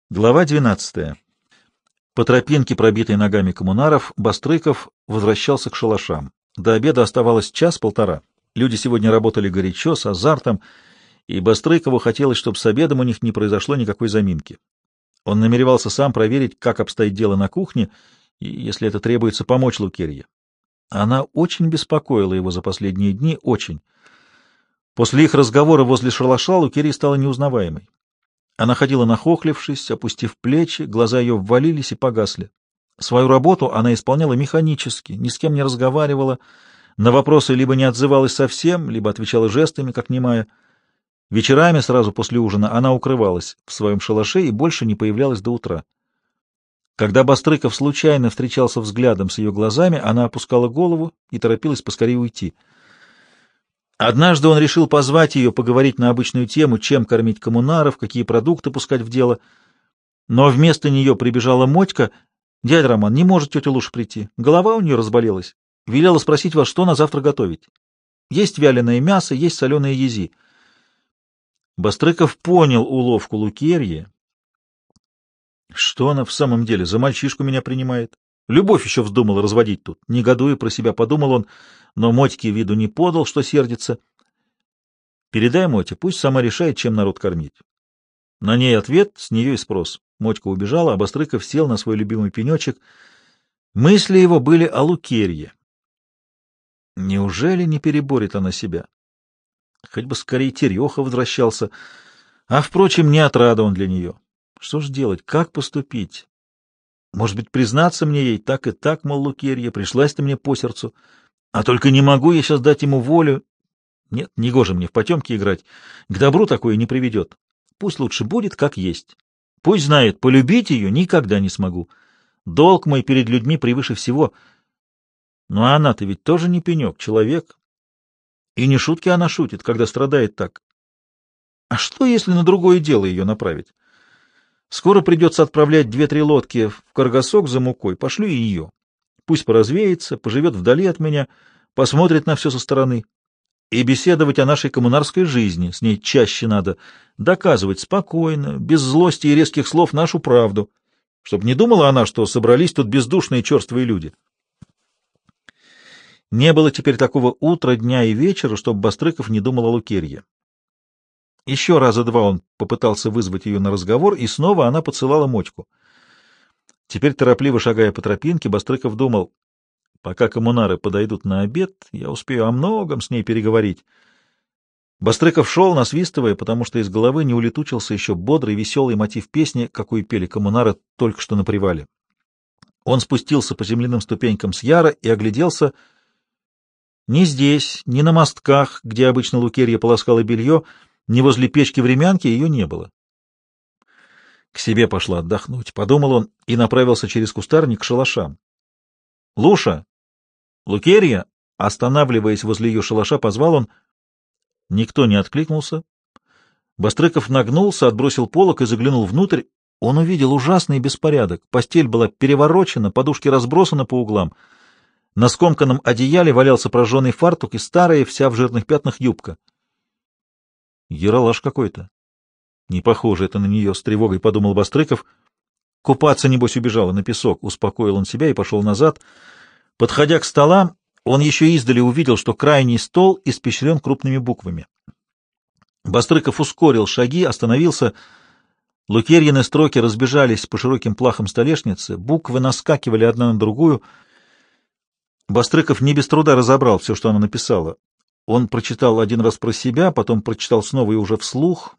Глава 12. По тропинке, пробитой ногами коммунаров, Бастрыков возвращался к шалашам. До обеда оставалось час-полтора. Люди сегодня работали горячо, с азартом, и Бастрыкову хотелось, чтобы с обедом у них не произошло никакой заминки. Он намеревался сам проверить, как обстоит дело на кухне, и, если это требуется, помочь Лукерье. Она очень беспокоила его за последние дни, очень. После их разговора возле шалаша Лукерья стала неузнаваемой. Она ходила нахохлившись, опустив плечи, глаза ее ввалились и погасли. Свою работу она исполняла механически, ни с кем не разговаривала, на вопросы либо не отзывалась совсем, либо отвечала жестами, как немая. Вечерами, сразу после ужина, она укрывалась в своем шалаше и больше не появлялась до утра. Когда Бастрыков случайно встречался взглядом с ее глазами, она опускала голову и торопилась поскорее уйти. Однажды он решил позвать ее поговорить на обычную тему, чем кормить коммунаров, какие продукты пускать в дело. Но вместо нее прибежала Мотька. «Дядя Роман, не может тетя Луша прийти. Голова у нее разболелась. Велела спросить вас, что на завтра готовить. Есть вяленое мясо, есть соленые ези». Бастрыков понял уловку Лукерьи. Что она в самом деле за мальчишку меня принимает? Любовь еще вздумала разводить тут. Негодуя про себя, подумал он, но Мотьке виду не подал, что сердится. «Передай Мотьке, пусть сама решает, чем народ кормить». На ней ответ, с нее и спрос. Мотька убежала, а Бастрыков сел на свой любимый пенечек. Мысли его были о Лукерье. Неужели не переборет она себя? Хоть бы скорее Тереха возвращался. А, впрочем, не отрада он для нее. Что ж делать, как поступить? Может быть, признаться мне ей так и так, мол, Лукерья, пришлась ты мне по сердцу, а только не могу я сейчас дать ему волю. Нет, негоже мне в потемки играть, к добру такое не приведет. Пусть лучше будет, как есть. Пусть знает, полюбить ее никогда не смогу. Долг мой перед людьми превыше всего. Но она-то ведь тоже не пенек, человек. И не шутки она шутит, когда страдает так. А что, если на другое дело ее направить? Скоро придется отправлять 2-3 лодки в Каргасок за мукой, пошлю и ее. Пусть поразвеется, поживет вдали от меня, посмотрит на все со стороны. И беседовать о нашей коммунарской жизни с ней чаще надо, доказывать спокойно, без злости и резких слов нашу правду, чтобы не думала она, что собрались тут бездушные черствые люди. Не было теперь такого утра, дня и вечера, чтобы Бастрыков не думал о Лукерье. Еще раза два он попытался вызвать ее на разговор, и снова она поцелала Мотьку. Теперь, торопливо шагая по тропинке, Бастрыков думал, пока коммунары подойдут на обед, я успею о многом с ней переговорить. Бастрыков шел, насвистывая, потому что из головы не улетучился еще бодрый, веселый мотив песни, какую пели коммунары только что на привале. Он спустился по земляным ступенькам с яра и огляделся. Ни здесь, ни на мостках, где обычно Лукерья полоскала белье, ни возле печки-времянки ее не было. К себе пошла отдохнуть, подумал он и направился через кустарник к шалашам. «Луша! Лукерья!» Останавливаясь возле ее шалаша, позвал он. Никто не откликнулся. Бастрыков нагнулся, отбросил полог и заглянул внутрь. Он увидел ужасный беспорядок. Постель была переворочена, подушки разбросаны по углам. На скомканном одеяле валялся прожженный фартук и старая, вся в жирных пятнах, юбка. Яралаш какой-то. Не похоже это на нее, с тревогой подумал Бастрыков. Купаться, небось, убежала на песок. Успокоил он себя и пошел назад. Подходя к столам, он еще издали увидел, что крайний стол испещрен крупными буквами. Бастрыков ускорил шаги, остановился. Лукерьины строки разбежались по широким плахам столешницы, буквы наскакивали одна на другую. Бастрыков не без труда разобрал все, что она написала. Он прочитал один раз про себя, потом прочитал снова и уже вслух.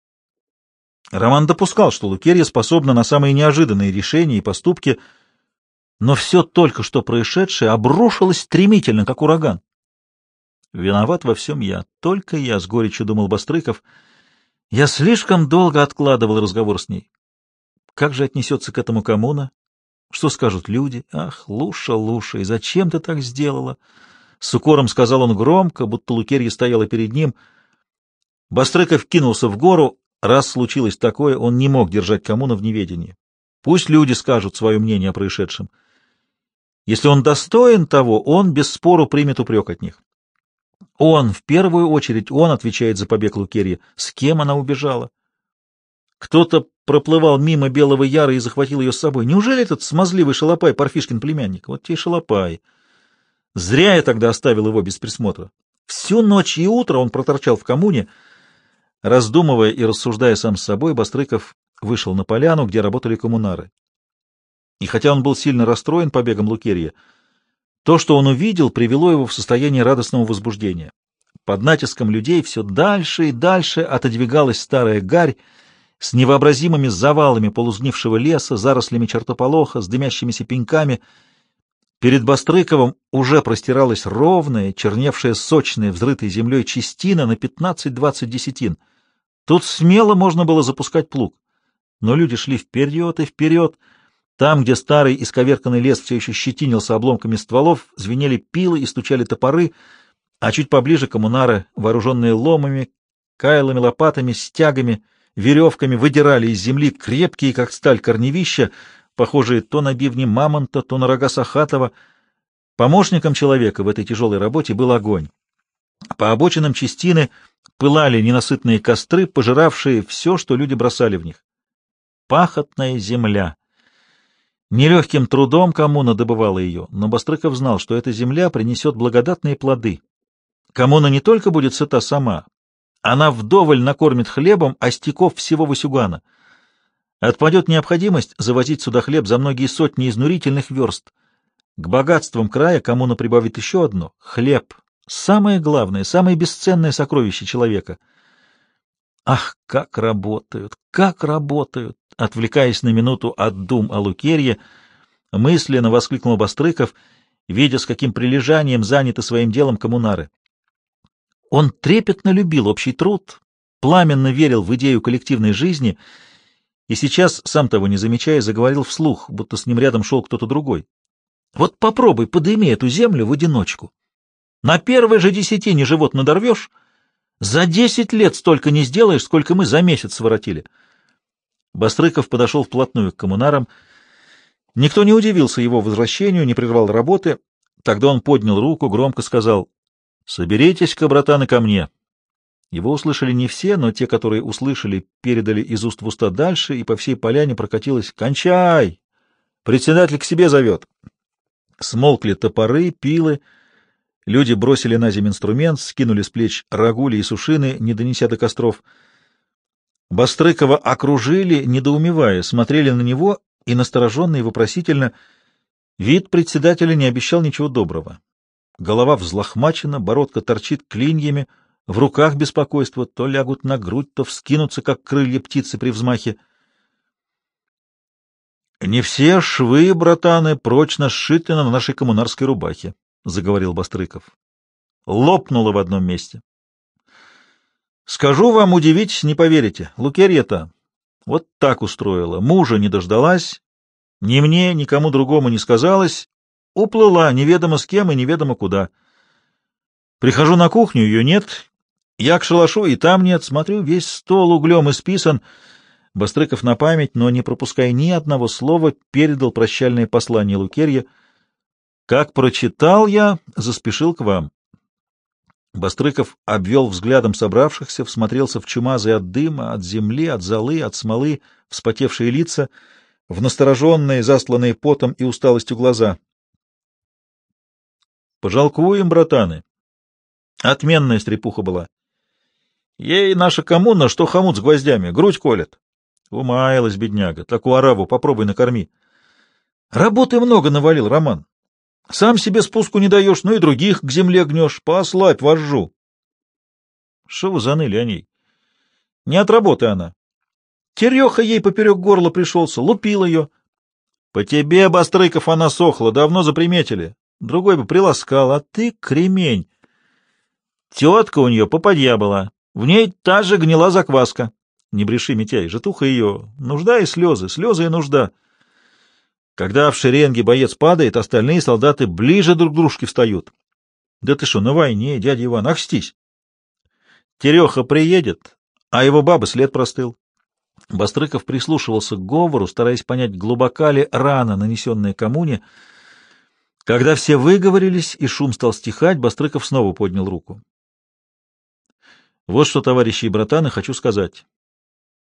Роман допускал, что Лукерья способна на самые неожиданные решения и поступки, но все только что происшедшее обрушилось стремительно, как ураган. «Виноват во всем я, только я», — с горечью думал Бастрыков. «Я слишком долго откладывал разговор с ней. Как же отнесется к этому коммуна? Что скажут люди? Ах, Луша, Луша, и зачем ты так сделала?» С укором сказал он громко, будто Лукерья стояла перед ним. Бастрыков кинулся в гору. Раз случилось такое, он не мог держать коммуна в неведении. Пусть люди скажут свое мнение о происшедшем. Если он достоин того, он без спору примет упрек от них. Он, в первую очередь, он отвечает за побег Лукерьи. С кем она убежала? Кто-то проплывал мимо Белого Яра и захватил ее с собой. Неужели этот смазливый шалопай Парфишкин племянник? Вот те шалопай. Зря я тогда оставил его без присмотра. Всю ночь и утро он проторчал в коммуне. Раздумывая и рассуждая сам с собой, Бастрыков вышел на поляну, где работали коммунары. И хотя он был сильно расстроен побегом Лукерья, то, что он увидел, привело его в состояние радостного возбуждения. Под натиском людей все дальше и дальше отодвигалась старая гарь с невообразимыми завалами полузгнившего леса, зарослями чертополоха, с дымящимися пеньками. Перед Бастрыковым уже простиралась ровная, черневшая сочная, взрытой землей частина на 15-20 десятин. Тут смело можно было запускать плуг. Но люди шли вперед и вперед. Там, где старый исковерканный лес все еще щетинился обломками стволов, звенели пилы и стучали топоры, а чуть поближе коммунары, вооруженные ломами, кайлами, лопатами, стягами, веревками, выдирали из земли крепкие, как сталь, корневища, похожие то на бивни мамонта, то на рога сахатова. Помощником человека в этой тяжелой работе был огонь. По обочинам частины пылали ненасытные костры, пожиравшие все, что люди бросали в них. Пахотная земля. Нелегким трудом коммуна добывала ее, но Бастрыков знал, что эта земля принесет благодатные плоды. Коммуна не только будет сыта сама, она вдоволь накормит хлебом остяков всего Васюгана. Отпадет необходимость завозить сюда хлеб за многие сотни изнурительных верст. К богатствам края коммуна прибавит еще одно — хлеб. Самое главное, самое бесценное сокровище человека. Ах, как работают, как работают! Отвлекаясь на минуту от дум о Лукерье, мысленно воскликнул Бастрыков, видя, с каким прилежанием заняты своим делом коммунары. Он трепетно любил общий труд, пламенно верил в идею коллективной жизни и сейчас, сам того не замечая, заговорил вслух, будто с ним рядом шел кто-то другой. Вот попробуй, подыми эту землю в одиночку. На первой же десятине живот надорвешь, за 10 лет столько не сделаешь, сколько мы за месяц своротили. Бастрыков подошел вплотную к коммунарам. Никто не удивился его возвращению, не прервал работы. Тогда он поднял руку, громко сказал: «Соберитесь-ка, братаны, ко мне». Его услышали не все, но те, которые услышали, передали из уст в уста дальше, и по всей поляне прокатилось: «Кончай! Председатель к себе зовет!» Смолкли топоры, пилы. Люди бросили на землю инструмент, скинули с плеч рогули и сушины, не донеся до костров. Бастрыкова окружили, недоумевая, смотрели на него и настороженно и вопросительно. Вид председателя не обещал ничего доброго. Голова взлохмачена, бородка торчит клиньями, в руках беспокойство, то лягут на грудь, то вскинутся, как крылья птицы при взмахе. — Не все швы, братаны, прочно сшиты на нашей коммунарской рубахе, — заговорил Бастрыков. Лопнуло в одном месте. Скажу вам, удивитесь, не поверите. Лукерья-то вот так устроила. Мужа не дождалась, ни мне, никому другому не сказалась, уплыла неведомо с кем и неведомо куда. Прихожу на кухню, ее нет. Я к шалашу, и там нет. Смотрю, весь стол углем исписан. Бастрыков на память, но не пропуская ни одного слова, передал прощальное послание Лукерье. Как прочитал я, заспешил к вам. Бастрыков обвел взглядом собравшихся, всмотрелся в чумазые от дыма, от земли, от золы, от смолы, вспотевшие лица, в настороженные, застланные потом и усталостью глаза. Пожалкуем, братаны. Отменная стрепуха была. Ей наша коммуна, что хомут с гвоздями, грудь колет. Умаялась бедняга, такую ораву попробуй накорми. Работы много навалил, Роман. Сам себе спуску не даешь, ну и других к земле гнешь. Послабь вожжу. Что вы заныли о ней? Не от работы она. Тереха ей поперек горла пришелся, лупил ее. По тебе, Бастрыков, она сохла, давно заприметили. Другой бы приласкал, а ты кремень. Тетка у нее попадья была, в ней та же гнила закваска. Не бреши, Митяй, житуха ее, нужда и слезы, слезы и нужда. Когда в шеренге боец падает, остальные солдаты ближе друг к дружке встают. Да ты что, на войне, дядя Иван, ахстись. Тереха приедет, а его баба след простыл. Бастрыков прислушивался к говору, стараясь понять, глубока ли рана, нанесенная коммуне. Когда все выговорились и шум стал стихать, Бастрыков снова поднял руку. Вот что, товарищи и братаны, хочу сказать.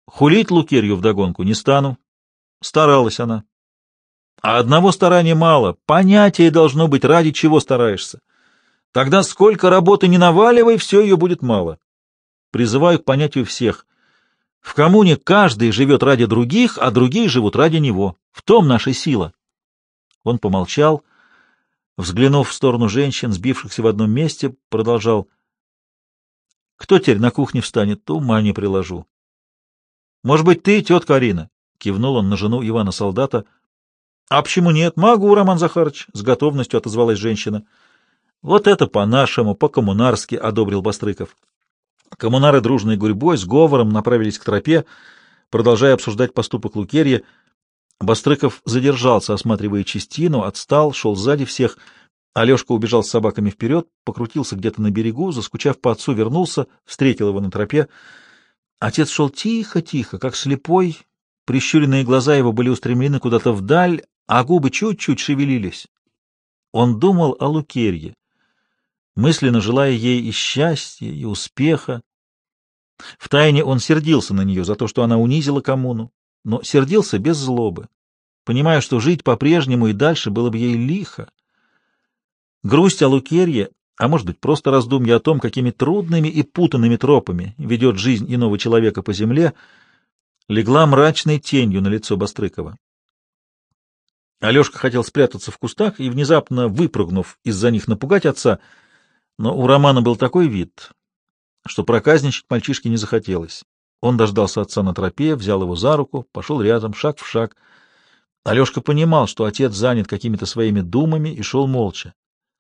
Хулить Лукерью вдогонку не стану. Старалась она. А одного старания мало. Понятие должно быть, ради чего стараешься. Тогда сколько работы не наваливай, все ее будет мало. Призываю к понятию всех. В коммуне каждый живет ради других, а другие живут ради него. В том наша сила. Он помолчал, взглянув в сторону женщин, сбившихся в одном месте, продолжал. Кто теперь на кухне встанет, то ума не приложу. Может быть, ты, тетка Арина? Кивнул он на жену Ивана-солдата. А почему нет? Могу, Роман Захарович, с готовностью отозвалась женщина. Вот это по-нашему, по-коммунарски, одобрил Бастрыков. Коммунары дружной гурьбой с говором направились к тропе, продолжая обсуждать поступок Лукерьи. Бастрыков задержался, осматривая частину, отстал, шел сзади всех. Алешка убежал с собаками вперед, покрутился где-то на берегу, заскучав по отцу, вернулся, встретил его на тропе. Отец шел тихо-тихо, как слепой, прищуренные глаза его были устремлены куда-то вдаль, а губы чуть-чуть шевелились. Он думал о Лукерье, мысленно желая ей и счастья, и успеха. Втайне он сердился на нее за то, что она унизила коммуну, но сердился без злобы, понимая, что жить по-прежнему и дальше было бы ей лихо. Грусть о Лукерье, а может быть просто раздумья о том, какими трудными и путанными тропами ведет жизнь иного человека по земле, легла мрачной тенью на лицо Бастрыкова. Алешка хотел спрятаться в кустах и, внезапно выпрыгнув из-за них, напугать отца, но у Романа был такой вид, что проказничать мальчишке не захотелось. Он дождался отца на тропе, взял его за руку, пошел рядом, шаг в шаг. Алешка понимал, что отец занят какими-то своими думами, и шел молча.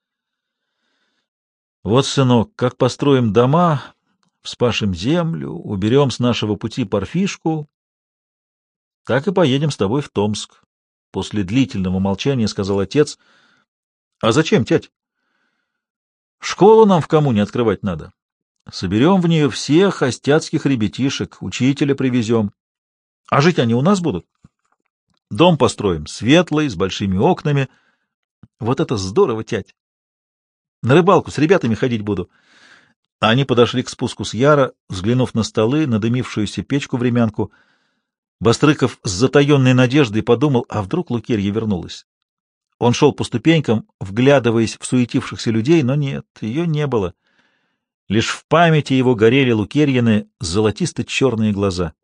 Вот, сынок, как построим дома, вспашем землю, уберем с нашего пути Парфишку, так и поедем с тобой в Томск. После длительного молчания сказал отец. — А зачем, тять? — Школу нам в коммуне открывать надо. Соберем в нее всех остяцких ребятишек, учителя привезем. А жить они у нас будут? Дом построим, светлый, с большими окнами. Вот это здорово, тять! На рыбалку с ребятами ходить буду. Они подошли к спуску с яра, взглянув на столы, на дымившуюся печку-времянку. Бастрыков с затаенной надеждой подумал, а вдруг Лукерья вернулась. Он шел по ступенькам, вглядываясь в суетившихся людей, но нет, ее не было. Лишь в памяти его горели Лукерьины золотисто-черные глаза.